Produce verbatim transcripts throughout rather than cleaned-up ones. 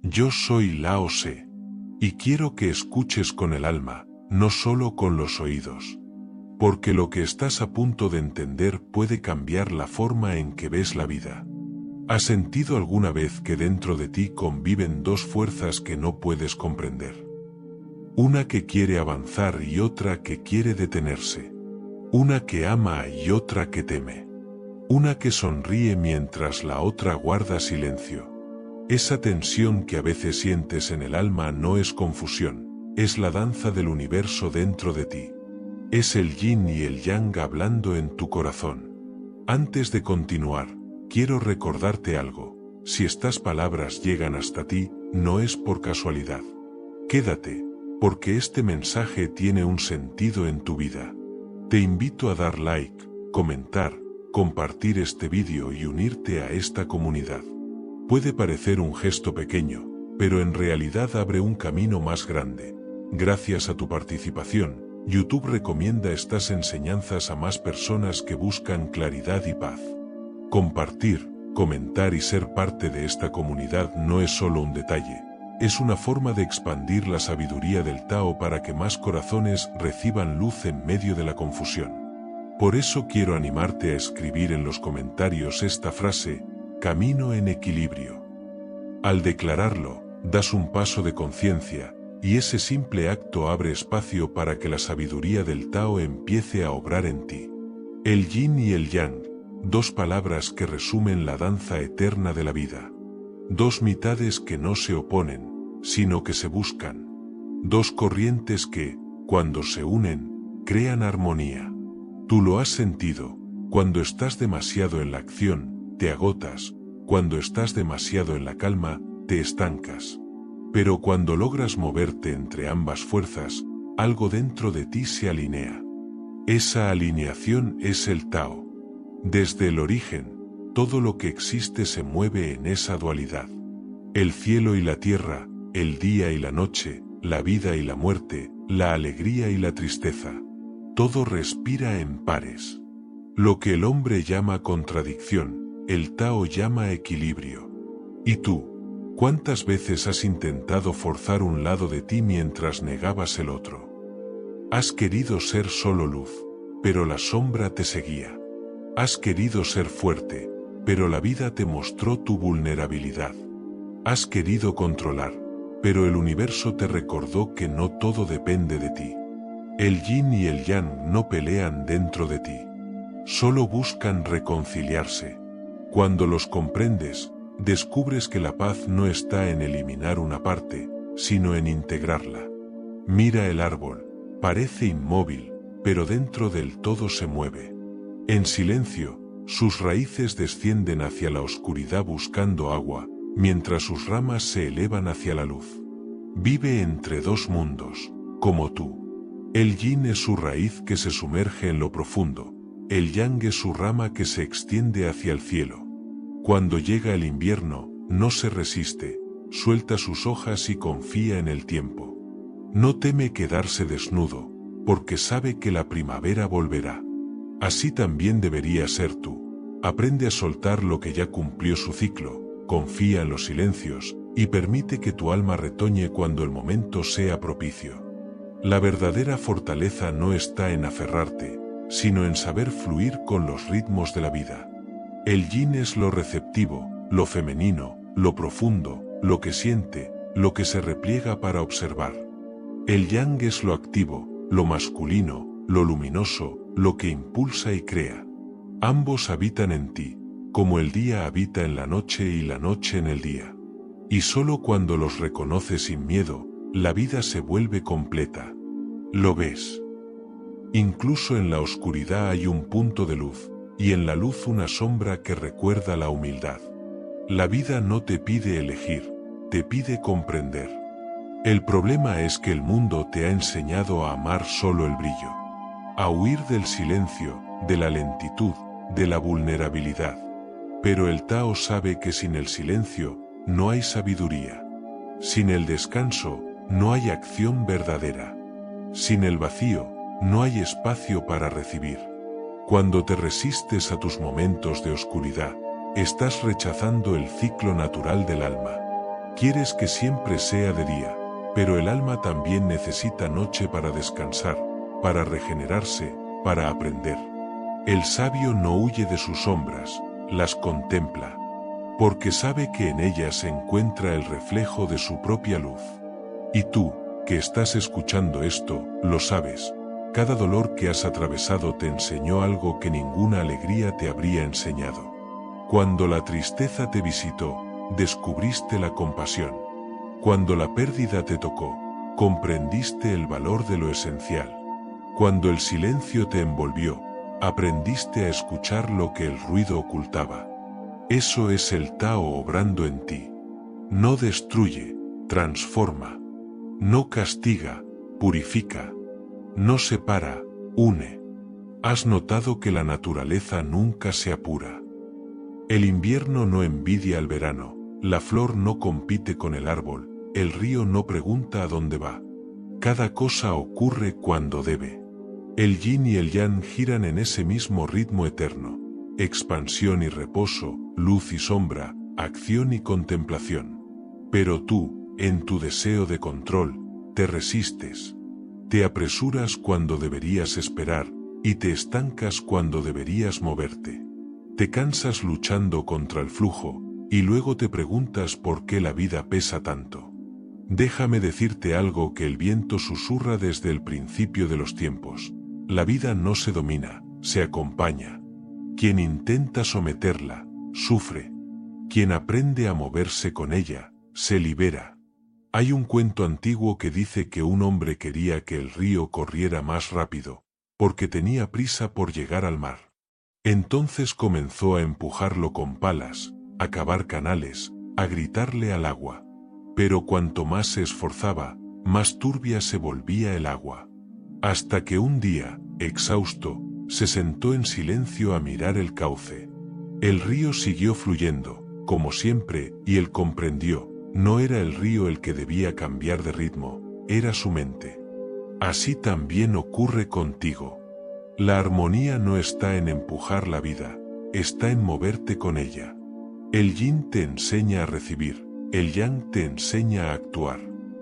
Yo soy Lao Tse, y quiero que escuches con el alma, no solo con los oídos. Porque lo que estás a punto de entender puede cambiar la forma en que ves la vida. ¿Has sentido alguna vez que dentro de ti conviven dos fuerzas que no puedes comprender? Una que quiere avanzar y otra que quiere detenerse. Una que ama y otra que teme. Una que sonríe mientras la otra guarda silencio. Esa tensión que a veces sientes en el alma no es confusión, es la danza del universo dentro de ti. Es el yin y el yang hablando en tu corazón. Antes de continuar, quiero recordarte algo. Si estas palabras llegan hasta ti, no es por casualidad. Quédate, porque este mensaje tiene un sentido en tu vida. Te invito a dar like, comentar, compartir este vídeo y unirte a esta comunidad. Puede parecer un gesto pequeño, pero en realidad abre un camino más grande. Gracias a tu participación, YouTube recomienda estas enseñanzas a más personas que buscan claridad y paz. Compartir, comentar y ser parte de esta comunidad no es solo un detalle, es una forma de expandir la sabiduría del Tao para que más corazones reciban luz en medio de la confusión. Por eso quiero animarte a escribir en los comentarios esta frase, camino en equilibrio. Al declararlo, das un paso de conciencia, y ese simple acto abre espacio para que la sabiduría del Tao empiece a obrar en ti. El yin y el yang, dos palabras que resumen la danza eterna de la vida. Dos mitades que no se oponen, sino que se buscan. Dos corrientes que, cuando se unen, crean armonía. Tú lo has sentido, cuando estás demasiado en la acción, te agotas, cuando estás demasiado en la calma, te estancas. Pero cuando logras moverte entre ambas fuerzas, algo dentro de ti se alinea. Esa alineación es el Tao. Desde el origen, todo lo que existe se mueve en esa dualidad. El cielo y la tierra, el día y la noche, la vida y la muerte, la alegría y la tristeza. Todo respira en pares. Lo que el hombre llama contradicción, el Tao llama equilibrio. ¿Y tú? ¿Cuántas veces has intentado forzar un lado de ti mientras negabas el otro? Has querido ser solo luz, pero la sombra te seguía. Has querido ser fuerte, pero la vida te mostró tu vulnerabilidad. Has querido controlar, pero el universo te recordó que no todo depende de ti. El yin y el yang no pelean dentro de ti. Solo buscan reconciliarse. Cuando los comprendes, descubres que la paz no está en eliminar una parte, sino en integrarla. Mira el árbol, parece inmóvil, pero dentro del todo se mueve. En silencio, sus raíces descienden hacia la oscuridad buscando agua, mientras sus ramas se elevan hacia la luz. Vive entre dos mundos, como tú. El yin es su raíz que se sumerge en lo profundo, el yang es su rama que se extiende hacia el cielo. Cuando llega el invierno, no se resiste, suelta sus hojas y confía en el tiempo. No teme quedarse desnudo, porque sabe que la primavera volverá. Así también debería ser tú. Aprende a soltar lo que ya cumplió su ciclo, confía en los silencios, y permite que tu alma retoñe cuando el momento sea propicio. La verdadera fortaleza no está en aferrarte, sino en saber fluir con los ritmos de la vida. El yin es lo receptivo, lo femenino, lo profundo, lo que siente, lo que se repliega para observar. El yang es lo activo, lo masculino, lo luminoso, lo que impulsa y crea. Ambos habitan en ti, como el día habita en la noche y la noche en el día. Y solo cuando los reconoces sin miedo, la vida se vuelve completa. ¿Lo ves? Incluso en la oscuridad hay un punto de luz, y en la luz una sombra que recuerda la humildad. La vida no te pide elegir, te pide comprender. El problema es que el mundo te ha enseñado a amar solo el brillo, a huir del silencio, de la lentitud, de la vulnerabilidad. Pero el Tao sabe que sin el silencio, no hay sabiduría. Sin el descanso, no hay acción verdadera. Sin el vacío, no hay espacio para recibir. Cuando te resistes a tus momentos de oscuridad, estás rechazando el ciclo natural del alma. Quieres que siempre sea de día, pero el alma también necesita noche para descansar, para regenerarse, para aprender. El sabio no huye de sus sombras, las contempla, porque sabe que en ellas se encuentra el reflejo de su propia luz. Y tú, que estás escuchando esto, lo sabes. Cada dolor que has atravesado te enseñó algo que ninguna alegría te habría enseñado. Cuando la tristeza te visitó, descubriste la compasión. Cuando la pérdida te tocó, comprendiste el valor de lo esencial. Cuando el silencio te envolvió, aprendiste a escuchar lo que el ruido ocultaba. Eso es el Tao obrando en ti. No destruye, transforma. No castiga, purifica. No separa, une. Has notado que la naturaleza nunca se apura. El invierno no envidia al verano, la flor no compite con el árbol, el río no pregunta a dónde va. Cada cosa ocurre cuando debe. El yin y el yang giran en ese mismo ritmo eterno. Expansión y reposo, luz y sombra, acción y contemplación. Pero tú, en tu deseo de control, te resistes. Te apresuras cuando deberías esperar, y te estancas cuando deberías moverte. Te cansas luchando contra el flujo, y luego te preguntas por qué la vida pesa tanto. Déjame decirte algo que el viento susurra desde el principio de los tiempos. La vida no se domina, se acompaña. Quien intenta someterla, sufre. Quien aprende a moverse con ella, se libera. Hay un cuento antiguo que dice que un hombre quería que el río corriera más rápido, porque tenía prisa por llegar al mar. Entonces comenzó a empujarlo con palas, a cavar canales, a gritarle al agua. Pero cuanto más se esforzaba, más turbia se volvía el agua. Hasta que un día, exhausto, se sentó en silencio a mirar el cauce. El río siguió fluyendo, como siempre, y él comprendió. No era el río el que debía cambiar de ritmo, era su mente. Así también ocurre contigo. La armonía no está en empujar la vida, está en moverte con ella. El yin te enseña a recibir, el yang te enseña a actuar.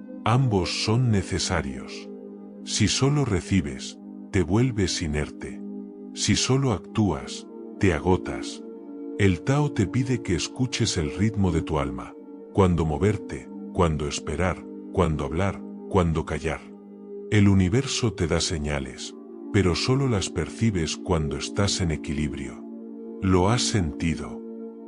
Ambos son necesarios. Si solo recibes, te vuelves inerte. Si solo actúas, te agotas. El Tao te pide que escuches el ritmo de tu alma. Cuándo moverte, cuándo esperar, cuándo hablar, cuándo callar. El universo te da señales, pero solo las percibes cuando estás en equilibrio. ¿Lo has sentido?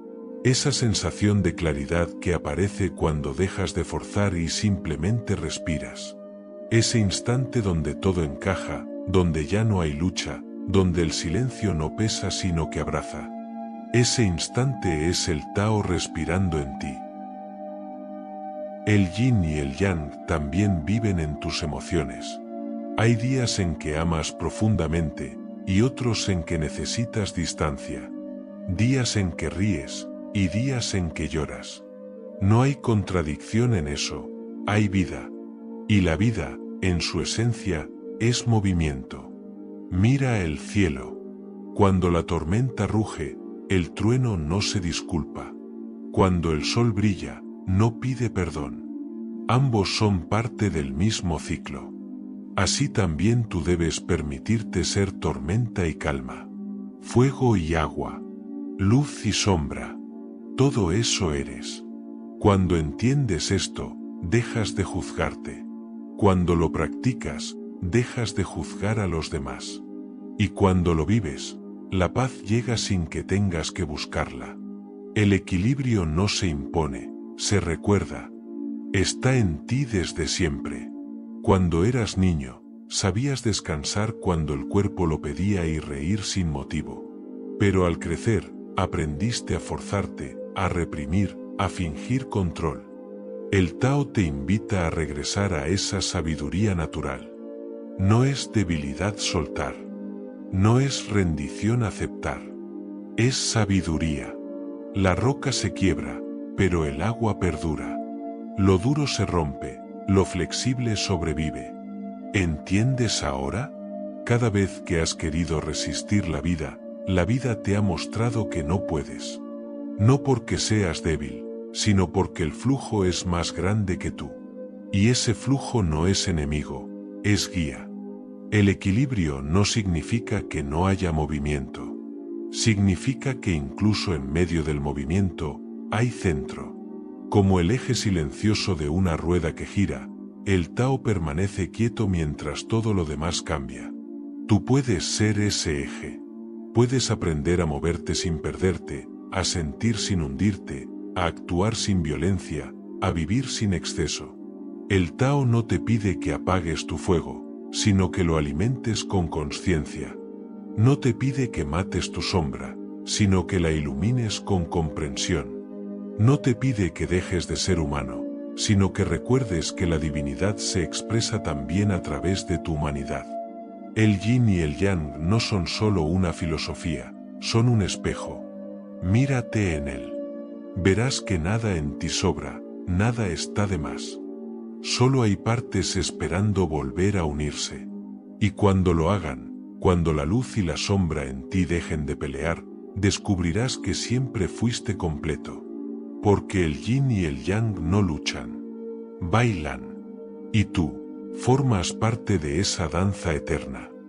Esa sensación de claridad que aparece cuando dejas de forzar y simplemente respiras. Ese instante donde todo encaja, donde ya no hay lucha, donde el silencio no pesa sino que abraza. Ese instante es el Tao respirando en ti. El yin y el yang también viven en tus emociones. Hay días en que amas profundamente, y otros en que necesitas distancia. Días en que ríes, y días en que lloras. No hay contradicción en eso, hay vida. Y la vida, en su esencia, es movimiento. Mira el cielo. Cuando la tormenta ruge, el trueno no se disculpa. Cuando el sol brilla, no pide perdón. Ambos son parte del mismo ciclo. Así también tú debes permitirte ser tormenta y calma. Fuego y agua. Luz y sombra. Todo eso eres. Cuando entiendes esto, dejas de juzgarte. Cuando lo practicas, dejas de juzgar a los demás. Y cuando lo vives, la paz llega sin que tengas que buscarla. El equilibrio no se impone, se recuerda. Está en ti desde siempre. Cuando eras niño, sabías descansar cuando el cuerpo lo pedía y reír sin motivo. Pero al crecer, aprendiste a forzarte, a reprimir, a fingir control. El Tao te invita a regresar a esa sabiduría natural. No es debilidad soltar. No es rendición aceptar. Es sabiduría. La roca se quiebra, pero el agua perdura. Lo duro se rompe, lo flexible sobrevive. ¿Entiendes ahora? Cada vez que has querido resistir la vida, la vida te ha mostrado que no puedes. No porque seas débil, sino porque el flujo es más grande que tú. Y ese flujo no es enemigo, es guía. El equilibrio no significa que no haya movimiento. Significa que incluso en medio del movimiento, hay centro. Como el eje silencioso de una rueda que gira, el Tao permanece quieto mientras todo lo demás cambia. Tú puedes ser ese eje. Puedes aprender a moverte sin perderte, a sentir sin hundirte, a actuar sin violencia, a vivir sin exceso. El Tao no te pide que apagues tu fuego, sino que lo alimentes con conciencia. No te pide que mates tu sombra, sino que la ilumines con comprensión. No te pide que dejes de ser humano, sino que recuerdes que la divinidad se expresa también a través de tu humanidad. El yin y el yang no son solo una filosofía, son un espejo. Mírate en él. Verás que nada en ti sobra, nada está de más. Solo hay partes esperando volver a unirse. Y cuando lo hagan, cuando la luz y la sombra en ti dejen de pelear, descubrirás que siempre fuiste completo. Porque el yin y el yang no luchan, bailan. Y tú, formas parte de esa danza eterna.